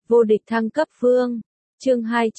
Vô địch thăng cấp vương. Chương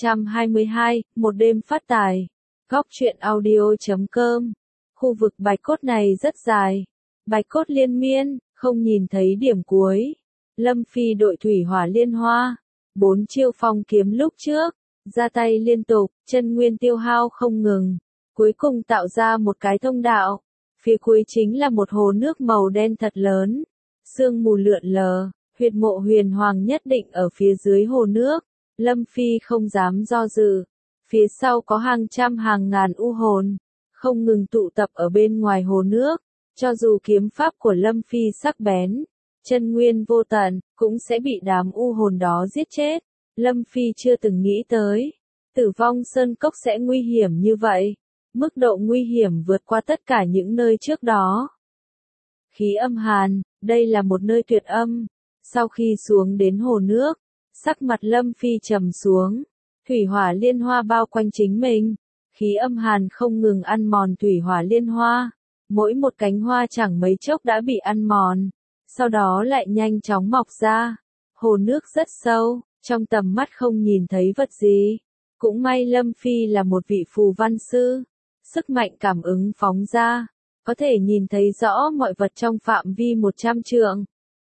222, một đêm phát tài. Góc truyện audio.com. Khu vực bạch cốt này rất dài. Bạch cốt liên miên, không nhìn thấy điểm cuối. Lâm Phi đội thủy hỏa liên hoa. 4 chiêu phong kiếm lúc trước. Ra tay liên tục, chân nguyên tiêu hao không ngừng. Cuối cùng tạo ra một cái thông đạo. Phía cuối chính là một hồ nước màu đen thật lớn. Sương mù lượn lờ. Huyệt mộ huyền hoàng nhất định ở phía dưới hồ nước. Lâm Phi không dám do dự. Phía sau có hàng trăm hàng ngàn u hồn. Không ngừng tụ tập ở bên ngoài hồ nước. Cho dù kiếm pháp của Lâm Phi sắc bén. Chân nguyên vô tận, cũng sẽ bị đám u hồn đó giết chết. Lâm Phi chưa từng nghĩ tới. Tử vong sơn cốc sẽ nguy hiểm như vậy. Mức độ nguy hiểm vượt qua tất cả những nơi trước đó. Khí âm hàn, đây là một nơi tuyệt âm. Sau khi xuống đến hồ nước, sắc mặt Lâm Phi trầm xuống. Thủy hỏa liên hoa bao quanh chính mình. Khí âm hàn không ngừng ăn mòn thủy hỏa liên hoa. Mỗi một cánh hoa chẳng mấy chốc đã bị ăn mòn. Sau đó lại nhanh chóng mọc ra. Hồ nước rất sâu, trong tầm mắt không nhìn thấy vật gì. Cũng may Lâm Phi là một vị phù văn sư. Sức mạnh cảm ứng phóng ra. Có thể nhìn thấy rõ mọi vật trong phạm vi 100 trượng.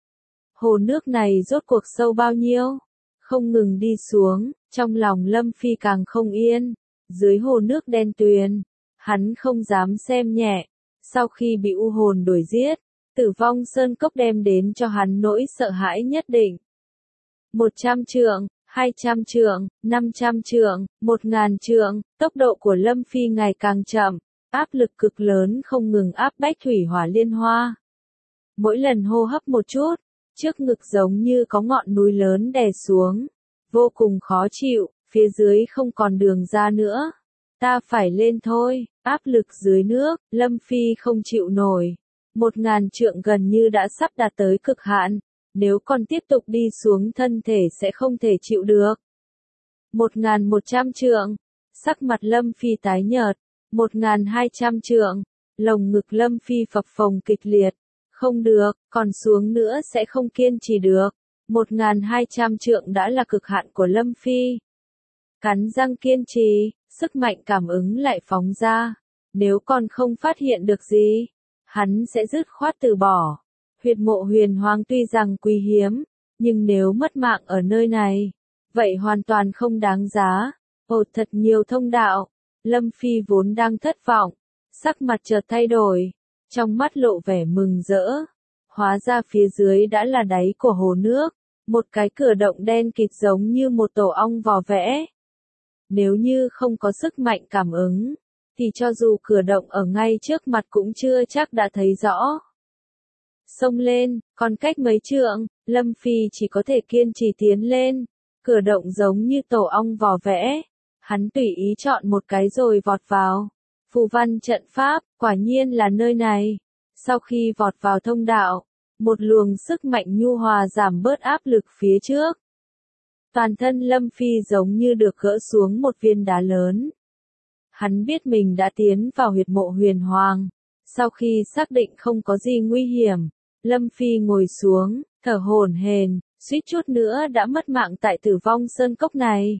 Hồ nước này rốt cuộc sâu bao nhiêu? Không ngừng đi xuống, trong lòng Lâm Phi càng không yên. Dưới hồ nước đen tuyền, hắn không dám xem nhẹ. Sau khi bị u hồn đuổi giết, tử vong sơn cốc đem đến cho hắn nỗi sợ hãi nhất định. 100 trượng, 200 trượng, 500 trượng, 1000 trượng, tốc độ của Lâm Phi ngày càng chậm, áp lực cực lớn không ngừng áp bách thủy hỏa liên hoa. Mỗi lần hô hấp một chút, trước ngực giống như có ngọn núi lớn đè xuống, vô cùng khó chịu, phía dưới không còn đường ra nữa. Ta phải lên thôi, áp lực dưới nước, Lâm Phi không chịu nổi. 1000 trượng gần như đã sắp đạt tới cực hạn, nếu còn tiếp tục đi xuống thân thể sẽ không thể chịu được. 1100 trượng, sắc mặt Lâm Phi tái nhợt. 1200 trượng, lồng ngực Lâm Phi phập phồng kịch liệt. Không được, còn xuống nữa sẽ không kiên trì được. 1200 trượng đã là cực hạn của Lâm Phi. Cắn răng kiên trì, sức mạnh cảm ứng lại phóng ra. Nếu còn không phát hiện được gì, hắn sẽ dứt khoát từ bỏ. Huyệt mộ huyền hoàng tuy rằng quý hiếm, nhưng nếu mất mạng ở nơi này, vậy hoàn toàn không đáng giá. Ồ, thật nhiều thông đạo. Lâm Phi vốn đang thất vọng, sắc mặt chợt thay đổi, trong mắt lộ vẻ mừng rỡ. Hóa ra phía dưới đã là đáy của hồ nước, một cái cửa động đen kịt giống như một tổ ong vò vẽ. Nếu như không có sức mạnh cảm ứng, thì cho dù cửa động ở ngay trước mặt cũng chưa chắc đã thấy rõ. Xông lên, còn cách mấy trượng, Lâm Phi chỉ có thể kiên trì tiến lên. Cửa động giống như tổ ong vò vẽ. Hắn tùy ý chọn một cái rồi vọt vào. Phù văn trận pháp, quả nhiên là nơi này. Sau khi vọt vào thông đạo, một luồng sức mạnh nhu hòa giảm bớt áp lực phía trước. Toàn thân Lâm Phi giống như được gỡ xuống một viên đá lớn. Hắn biết mình đã tiến vào huyệt mộ huyền hoàng. Sau khi xác định không có gì nguy hiểm, Lâm Phi ngồi xuống, thở hổn hển, suýt chút nữa đã mất mạng tại tử vong sơn cốc này.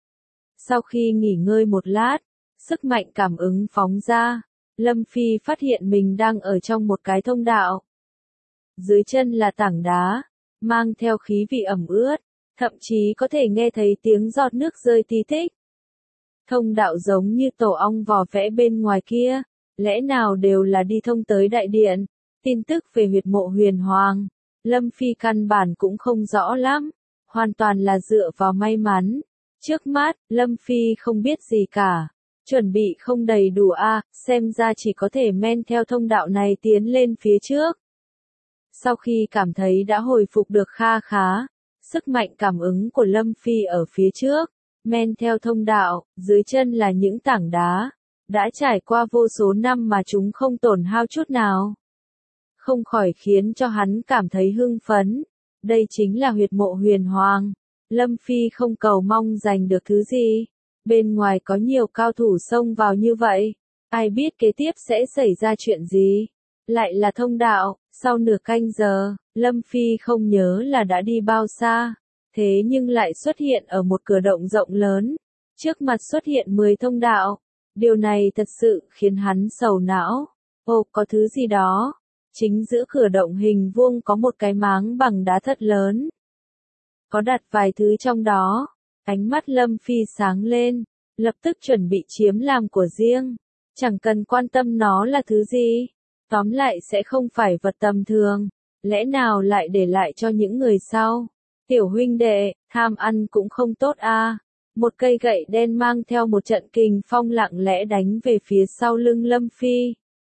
Sau khi nghỉ ngơi một lát, sức mạnh cảm ứng phóng ra, Lâm Phi phát hiện mình đang ở trong một cái thông đạo. Dưới chân là tảng đá, mang theo khí vị ẩm ướt, thậm chí có thể nghe thấy tiếng giọt nước rơi tí tích. Thông đạo giống như tổ ong vò vẽ bên ngoài kia, lẽ nào đều là đi thông tới đại điện. Tin tức về huyệt mộ huyền hoàng, Lâm Phi căn bản cũng không rõ lắm, hoàn toàn là dựa vào may mắn. Trước mắt, Lâm Phi không biết gì cả, chuẩn bị không đầy đủ xem ra chỉ có thể men theo thông đạo này tiến lên phía trước. Sau khi cảm thấy đã hồi phục được kha khá, sức mạnh cảm ứng của Lâm Phi ở phía trước, men theo thông đạo, dưới chân là những tảng đá, đã trải qua vô số năm mà chúng không tổn hao chút nào. Không khỏi khiến cho hắn cảm thấy hưng phấn. Đây chính là huyệt mộ huyền hoàng. Lâm Phi không cầu mong giành được thứ gì. Bên ngoài có nhiều cao thủ xông vào như vậy. Ai biết kế tiếp sẽ xảy ra chuyện gì. Lại là thông đạo. Sau nửa canh giờ, Lâm Phi không nhớ là đã đi bao xa. thế nhưng lại xuất hiện ở một cửa động rộng lớn, trước mặt xuất hiện 10 thông đạo. Điều này thật sự khiến hắn sầu não. Ồ, có thứ gì đó. Chính giữa cửa động hình vuông có một cái máng bằng đá thật lớn. Có đặt vài thứ trong đó. Ánh mắt Lâm Phi sáng lên, lập tức chuẩn bị chiếm làm của riêng. Chẳng cần quan tâm nó là thứ gì. Tóm lại sẽ không phải vật tầm thường. Lẽ nào lại để lại cho những người sau? Tiểu huynh đệ, tham ăn cũng không tốt a. Một cây gậy đen mang theo một trận kình phong lặng lẽ đánh về phía sau lưng Lâm Phi.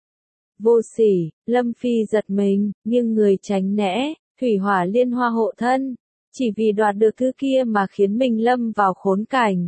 Vô sỉ, Lâm Phi giật mình, nghiêng người tránh né, thủy hỏa liên hoa hộ thân. Chỉ vì đoạt được thứ kia mà khiến mình lâm vào khốn cảnh.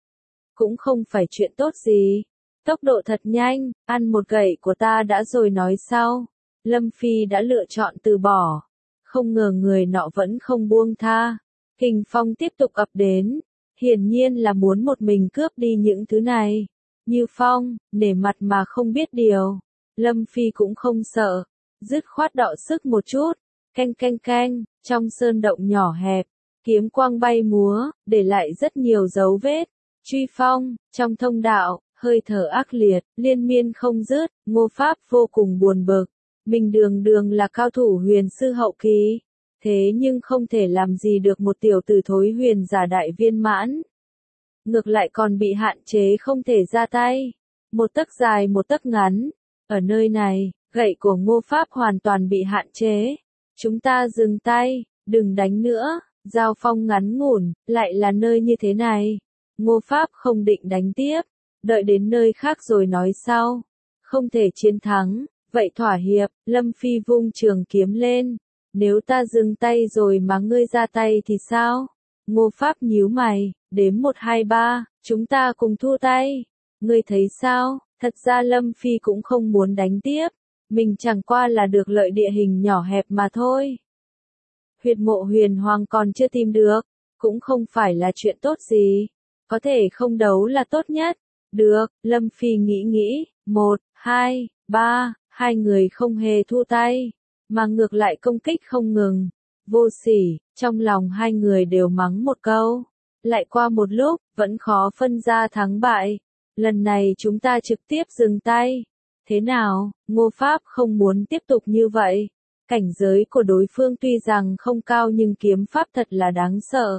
Cũng không phải chuyện tốt gì. Tốc độ thật nhanh, ăn một gậy của ta đã rồi nói sau. Lâm Phi đã lựa chọn từ bỏ. Không ngờ người nọ vẫn không buông tha. Kình phong tiếp tục ập đến. Hiển nhiên là muốn một mình cướp đi những thứ này. Như Phong, nể mặt mà không biết điều. Lâm Phi cũng không sợ. Dứt khoát đọ sức một chút. Canh canh canh, trong sơn động nhỏ hẹp. Kiếm quang bay múa, để lại rất nhiều dấu vết. Truy phong, trong thông đạo, hơi thở ác liệt, liên miên không dứt. Ngô Pháp vô cùng buồn bực. Mình đường đường là cao thủ huyền sư hậu kỳ. Thế nhưng không thể làm gì được một tiểu tử thối huyền giả đại viên mãn. Ngược lại còn bị hạn chế không thể ra tay. Một tấc dài một tấc ngắn. Ở nơi này, gậy của Ngô Pháp hoàn toàn bị hạn chế. Chúng ta dừng tay, đừng đánh nữa. Giao phong ngắn ngủn, lại là nơi như thế này. Ngô Pháp không định đánh tiếp. Đợi đến nơi khác rồi nói sau. Không thể chiến thắng, vậy thỏa hiệp. Lâm Phi vung trường kiếm lên. Nếu ta dừng tay rồi mà ngươi ra tay thì sao? Ngô Pháp nhíu mày, đếm 1 2 3, chúng ta cùng thu tay. Ngươi thấy sao? Thật ra Lâm Phi cũng không muốn đánh tiếp. Mình chẳng qua là được lợi địa hình nhỏ hẹp mà thôi. Huyệt mộ huyền hoàng còn chưa tìm được. Cũng không phải là chuyện tốt gì. Có thể không đấu là tốt nhất. Được, Lâm Phi nghĩ. 1, 2, 3, hai người không hề thu tay. Mà ngược lại công kích không ngừng. Vô sỉ, trong lòng hai người đều mắng một câu. Lại qua một lúc, vẫn khó phân ra thắng bại. Lần này chúng ta trực tiếp dừng tay. Thế nào, Ngô Pháp không muốn tiếp tục như vậy. Cảnh giới của đối phương tuy rằng không cao nhưng kiếm pháp thật là đáng sợ.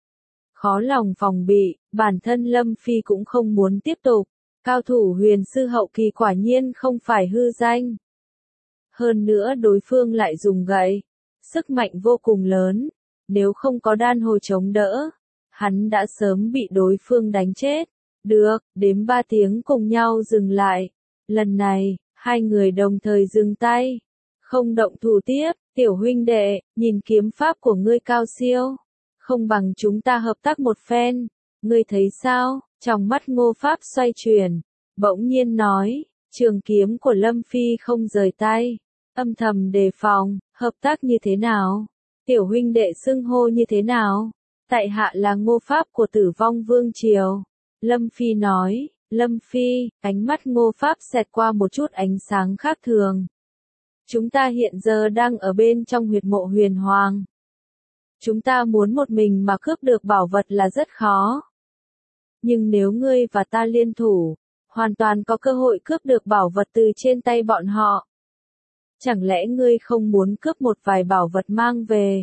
Khó lòng phòng bị, bản thân Lâm Phi cũng không muốn tiếp tục. Cao thủ huyền sư hậu kỳ quả nhiên không phải hư danh. Hơn nữa đối phương lại dùng gậy. Sức mạnh vô cùng lớn. Nếu không có đan hồi chống đỡ, hắn đã sớm bị đối phương đánh chết. Được, đếm 3 tiếng cùng nhau dừng lại. Lần này, hai người đồng thời dừng tay. Không động thủ tiếp, tiểu huynh đệ, nhìn kiếm pháp của ngươi cao siêu. Không bằng chúng ta hợp tác một phen. Ngươi thấy sao? Trong mắt Ngô Pháp xoay chuyển. Bỗng nhiên nói, trường kiếm của Lâm Phi không rời tay. Âm thầm đề phòng, hợp tác như thế nào? Tiểu huynh đệ xưng hô như thế nào? Tại hạ là Ngô Pháp của Tử Vong Vương Triều. Lâm Phi nói, Lâm Phi, ánh mắt Ngô Pháp xẹt qua một chút ánh sáng khác thường. Chúng ta hiện giờ đang ở bên trong huyệt mộ huyền hoàng. Chúng ta muốn một mình mà cướp được bảo vật là rất khó. Nhưng nếu ngươi và ta liên thủ, hoàn toàn có cơ hội cướp được bảo vật từ trên tay bọn họ. Chẳng lẽ ngươi không muốn cướp một vài bảo vật mang về?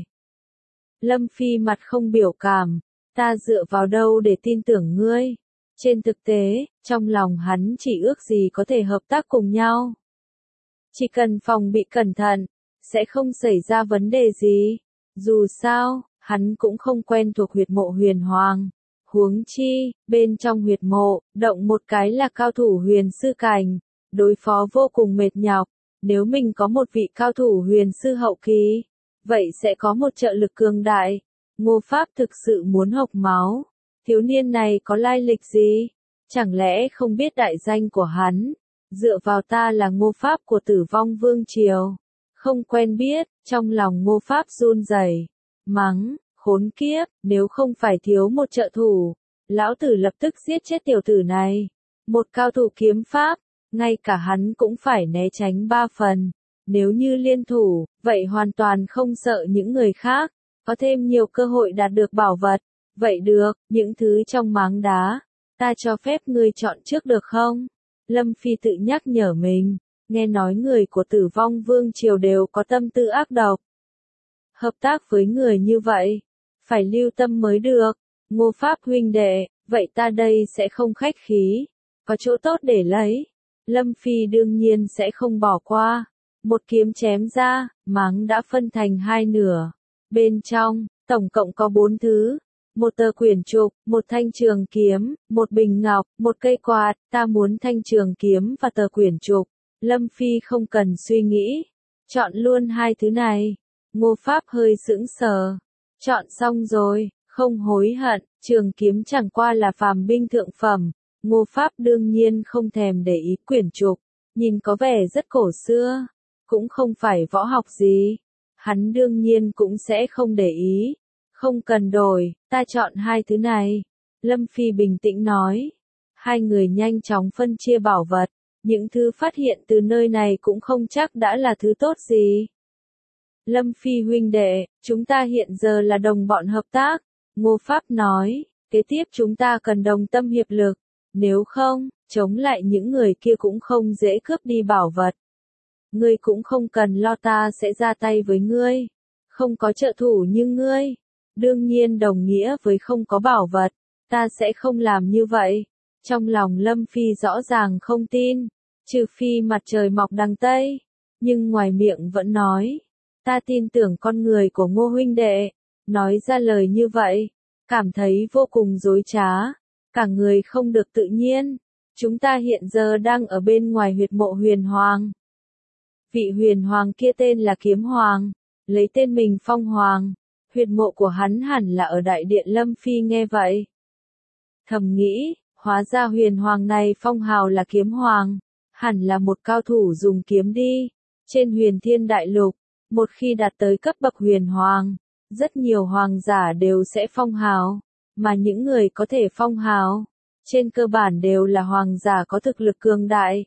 Lâm Phi mặt không biểu cảm, ta dựa vào đâu để tin tưởng ngươi? Trên thực tế, trong lòng hắn chỉ ước gì có thể hợp tác cùng nhau. Chỉ cần phòng bị cẩn thận, sẽ không xảy ra vấn đề gì. Dù sao, hắn cũng không quen thuộc huyệt mộ huyền hoàng. Huống chi, bên trong huyệt mộ, động một cái là cao thủ huyền sư cảnh, đối phó vô cùng mệt nhọc. Nếu mình có một vị cao thủ huyền sư hậu kỳ, vậy sẽ có một trợ lực cường đại. Ngô Pháp thực sự muốn hộc máu. Thiếu niên này có lai lịch gì? Chẳng lẽ không biết đại danh của hắn? Dựa vào ta là Ngô Pháp của Tử Vong Vương Triều. Không quen biết, trong lòng Ngô Pháp run rẩy, mắng, khốn kiếp, nếu không phải thiếu một trợ thủ, lão tử lập tức giết chết tiểu tử này. Một cao thủ kiếm pháp, ngay cả hắn cũng phải né tránh 3 phần. Nếu như liên thủ, vậy hoàn toàn không sợ những người khác. có thêm nhiều cơ hội đạt được bảo vật. Vậy được, những thứ trong máng đá, ta cho phép ngươi chọn trước được không? Lâm Phi tự nhắc nhở mình, nghe nói người của Tử Vong Vương Triều đều có tâm tư ác độc. Hợp tác với người như vậy, phải lưu tâm mới được. Ngô Pháp huynh đệ, vậy ta đây sẽ không khách khí, có chỗ tốt để lấy. Lâm Phi đương nhiên sẽ không bỏ qua. Một kiếm chém ra, máng đã phân thành hai nửa. Bên trong, tổng cộng có 4 thứ. Một tờ quyển trục, một thanh trường kiếm, một bình ngọc, một cây quạt, ta muốn thanh trường kiếm và tờ quyển trục. Lâm Phi không cần suy nghĩ, chọn luôn hai thứ này. Ngô Pháp hơi sững sờ. Chọn xong rồi, không hối hận, trường kiếm chẳng qua là phàm binh thượng phẩm. Ngô Pháp đương nhiên không thèm để ý quyển trục, nhìn có vẻ rất cổ xưa, cũng không phải võ học gì. Hắn đương nhiên cũng sẽ không để ý. Không cần đổi, ta chọn hai thứ này. Lâm Phi bình tĩnh nói. Hai người nhanh chóng phân chia bảo vật. Những thứ phát hiện từ nơi này cũng không chắc đã là thứ tốt gì. Lâm Phi huynh đệ, chúng ta hiện giờ là đồng bọn hợp tác. Ngô Pháp nói, kế tiếp chúng ta cần đồng tâm hiệp lực. Nếu không, chống lại những người kia cũng không dễ cướp đi bảo vật. Ngươi cũng không cần lo, ta sẽ ra tay với ngươi. Không có trợ thủ như ngươi. Đương nhiên đồng nghĩa với không có bảo vật. Ta sẽ không làm như vậy. Trong lòng Lâm Phi rõ ràng không tin. Trừ phi mặt trời mọc đằng Tây. Nhưng ngoài miệng vẫn nói. Ta tin tưởng con người của Ngô huynh đệ. Nói ra lời như vậy. Cảm thấy vô cùng dối trá. Cả người không được tự nhiên. Chúng ta hiện giờ đang ở bên ngoài huyệt mộ huyền hoàng. Vị huyền hoàng kia tên là Kiếm Hoàng. Lấy tên mình phong hoàng. Huyệt mộ của hắn hẳn là ở đại điện. Lâm Phi nghe vậy. Thầm nghĩ, hóa ra huyền hoàng này phong hào là Kiếm Hoàng. Hẳn là một cao thủ dùng kiếm đi. Trên huyền thiên đại lục, một khi đạt tới cấp bậc huyền hoàng, rất nhiều hoàng giả đều sẽ phong hào. Mà những người có thể phong hào, trên cơ bản đều là hoàng giả có thực lực cường đại.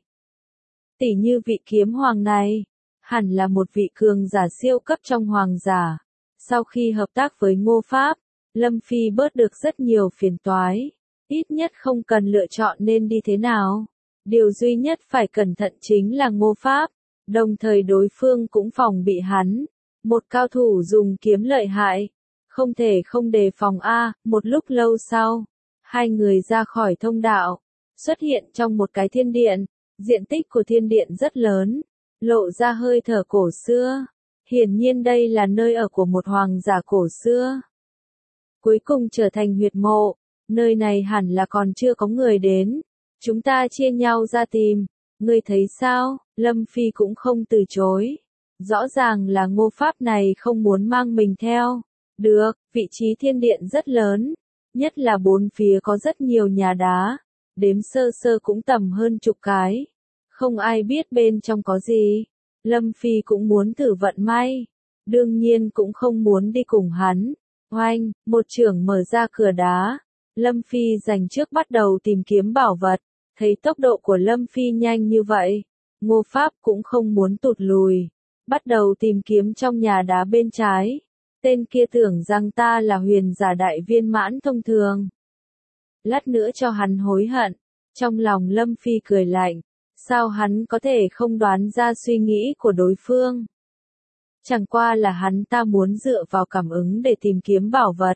Tỷ như vị Kiếm Hoàng này, hẳn là một vị cường giả siêu cấp trong hoàng giả. Sau khi hợp tác với Ngô Pháp, Lâm Phi bớt được rất nhiều phiền toái. Ít nhất không cần lựa chọn nên đi thế nào. Điều duy nhất phải cẩn thận chính là Ngô Pháp. Đồng thời đối phương cũng phòng bị hắn. Một cao thủ dùng kiếm lợi hại. Không thể không đề phòng a. Một lúc lâu sau, hai người ra khỏi thông đạo, xuất hiện trong một cái thiên điện. Diện tích của thiên điện rất lớn, lộ ra hơi thở cổ xưa. Hiển nhiên đây là nơi ở của một hoàng giả cổ xưa. Cuối cùng trở thành huyệt mộ, nơi này hẳn là còn chưa có người đến. Chúng ta chia nhau ra tìm, ngươi thấy sao? Lâm Phi cũng không từ chối. Rõ ràng là Ngô Pháp này không muốn mang mình theo. Được, vị trí thiên điện rất lớn, nhất là bốn phía có rất nhiều nhà đá. Đếm sơ sơ cũng tầm hơn chục cái. Không ai biết bên trong có gì. Lâm Phi cũng muốn thử vận may. Đương nhiên cũng không muốn đi cùng hắn. Oanh, một chưởng mở ra cửa đá. Lâm Phi giành trước bắt đầu tìm kiếm bảo vật. Thấy tốc độ của Lâm Phi nhanh như vậy, Ngô Pháp cũng không muốn tụt lùi. Bắt đầu tìm kiếm trong nhà đá bên trái. Tên kia tưởng rằng ta là huyền giả đại viên mãn thông thường. Lát nữa cho hắn hối hận. Trong lòng Lâm Phi cười lạnh. Sao hắn có thể không đoán ra suy nghĩ của đối phương? Chẳng qua là hắn ta muốn dựa vào cảm ứng để tìm kiếm bảo vật.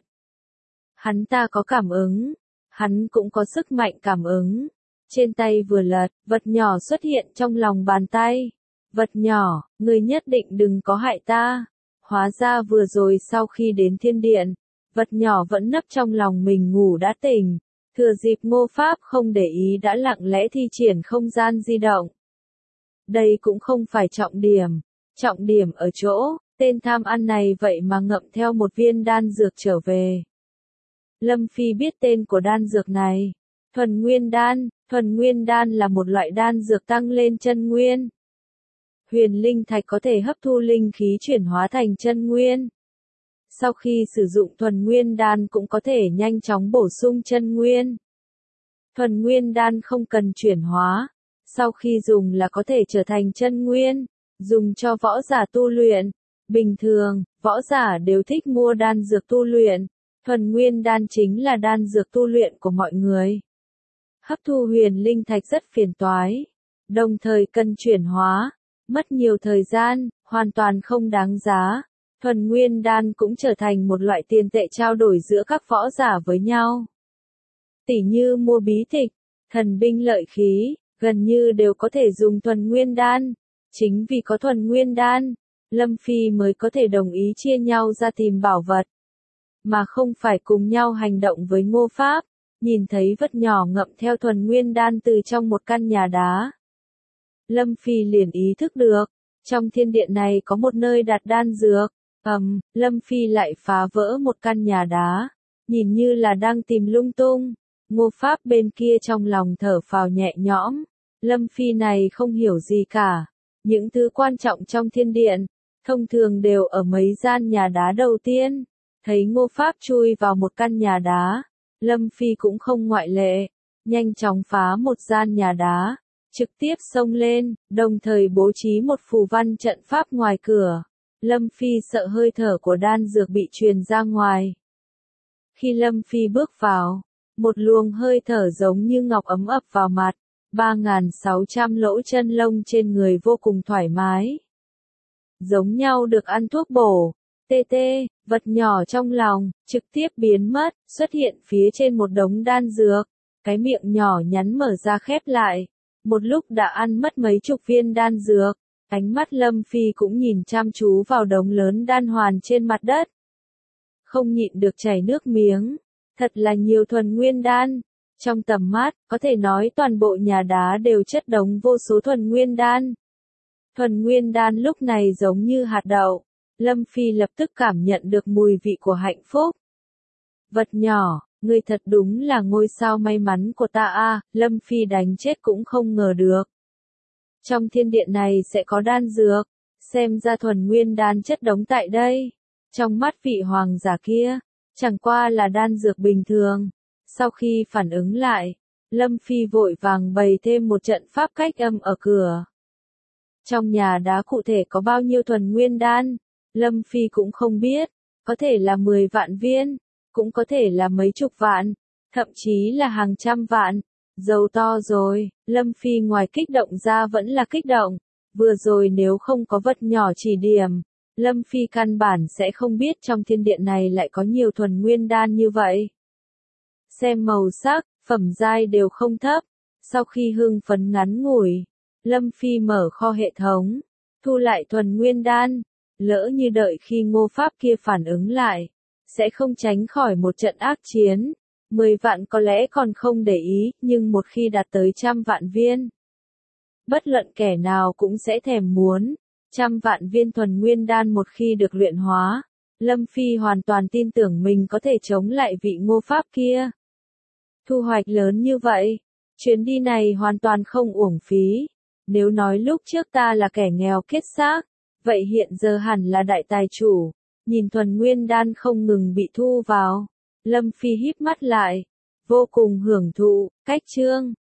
Hắn ta có cảm ứng. Hắn cũng có sức mạnh cảm ứng. Trên tay vừa lật, vật nhỏ xuất hiện trong lòng bàn tay. Vật nhỏ, ngươi nhất định đừng có hại ta. Hóa ra vừa rồi sau khi đến thiên điện, vật nhỏ vẫn nấp trong lòng mình ngủ đã tỉnh. Thừa dịp Ngô Pháp không để ý đã lặng lẽ thi triển không gian di động. Đây cũng không phải trọng điểm. Trọng điểm ở chỗ, tên tham ăn này vậy mà ngậm theo một viên đan dược trở về. Lâm Phi biết tên của đan dược này. Thuần Nguyên Đan. Thuần Nguyên Đan là một loại đan dược tăng lên chân nguyên. Huyền linh thạch có thể hấp thu linh khí chuyển hóa thành chân nguyên. Sau khi sử dụng Thuần Nguyên Đan cũng có thể nhanh chóng bổ sung chân nguyên. Thuần Nguyên Đan không cần chuyển hóa. Sau khi dùng là có thể trở thành chân nguyên. Dùng cho võ giả tu luyện. Bình thường, võ giả đều thích mua đan dược tu luyện. Thuần nguyên đan chính là đan dược tu luyện của mọi người. Hấp thu huyền linh thạch rất phiền toái, đồng thời cần chuyển hóa, mất nhiều thời gian, hoàn toàn không đáng giá. Thuần nguyên đan cũng trở thành một loại tiền tệ trao đổi giữa các võ giả với nhau. Tỉ như mua bí tịch, thần binh lợi khí, gần như đều có thể dùng thuần nguyên đan. Chính vì có thuần nguyên đan, Lâm Phi mới có thể đồng ý chia nhau ra tìm bảo vật, mà không phải cùng nhau hành động với Ngô Pháp. Nhìn thấy vật nhỏ ngậm theo thuần nguyên đan từ trong một căn nhà đá, Lâm Phi liền ý thức được, trong thiên điện này có một nơi đặt đan dược. Lâm Phi lại phá vỡ một căn nhà đá, nhìn như là đang tìm lung tung. Ngô Pháp bên kia trong lòng thở phào nhẹ nhõm, Lâm Phi này không hiểu gì cả. Những thứ quan trọng trong thiên điện, thông thường đều ở mấy gian nhà đá đầu tiên. Thấy Ngô Pháp chui vào một căn nhà đá, Lâm Phi cũng không ngoại lệ, nhanh chóng phá một gian nhà đá, trực tiếp xông lên, đồng thời bố trí một phù văn trận pháp ngoài cửa. Lâm Phi sợ hơi thở của đan dược bị truyền ra ngoài. Khi Lâm Phi bước vào, một luồng hơi thở giống như ngọc ấm ập vào mặt, 3.600 lỗ chân lông trên người vô cùng thoải mái. Giống nhau được ăn thuốc bổ, vật nhỏ trong lòng, trực tiếp biến mất, xuất hiện phía trên một đống đan dược. Cái miệng nhỏ nhắn mở ra khép lại, một lúc đã ăn mất mấy chục viên đan dược. Ánh mắt Lâm Phi cũng nhìn chăm chú vào đống lớn đan hoàn trên mặt đất. Không nhịn được chảy nước miếng, thật là nhiều thuần nguyên đan. Trong tầm mắt, có thể nói toàn bộ nhà đá đều chất đống vô số thuần nguyên đan. Thuần nguyên đan lúc này giống như hạt đậu, Lâm Phi lập tức cảm nhận được mùi vị của hạnh phúc. Vật nhỏ, ngươi thật đúng là ngôi sao may mắn của ta a. Lâm Phi đánh chết cũng không ngờ được. Trong thiên điện này sẽ có đan dược, xem ra thuần nguyên đan chất đống tại đây. Trong mắt vị hoàng giả kia, chẳng qua là đan dược bình thường. Sau khi phản ứng lại, Lâm Phi vội vàng bày thêm một trận pháp cách âm ở cửa. Trong nhà đá cụ thể có bao nhiêu thuần nguyên đan, Lâm Phi cũng không biết, có thể là 10 vạn viên, cũng có thể là mấy chục vạn, thậm chí là hàng trăm vạn. Giàu to rồi, Lâm Phi ngoài kích động ra vẫn là kích động. Vừa rồi nếu không có vật nhỏ chỉ điểm, Lâm Phi căn bản sẽ không biết trong thiên điện này lại có nhiều thuần nguyên đan như vậy. Xem màu sắc, phẩm giai đều không thấp. Sau khi hưng phấn ngắn ngủi, Lâm Phi mở kho hệ thống, thu lại thuần nguyên đan. Lỡ như đợi khi Ngô Pháp kia phản ứng lại, sẽ không tránh khỏi một trận ác chiến. 10 vạn có lẽ còn không để ý, nhưng một khi đạt tới 100 vạn viên, bất luận kẻ nào cũng sẽ thèm muốn. 100 vạn viên thuần nguyên đan một khi được luyện hóa, Lâm Phi hoàn toàn tin tưởng mình có thể chống lại vị Ngô Pháp kia. Thu hoạch lớn như vậy, chuyến đi này hoàn toàn không uổng phí. Nếu nói lúc trước ta là kẻ nghèo kết xác, vậy hiện giờ hẳn là đại tài chủ. Nhìn thuần nguyên đan không ngừng bị thu vào, Lâm Phi híp mắt lại, vô cùng hưởng thụ. Cách chương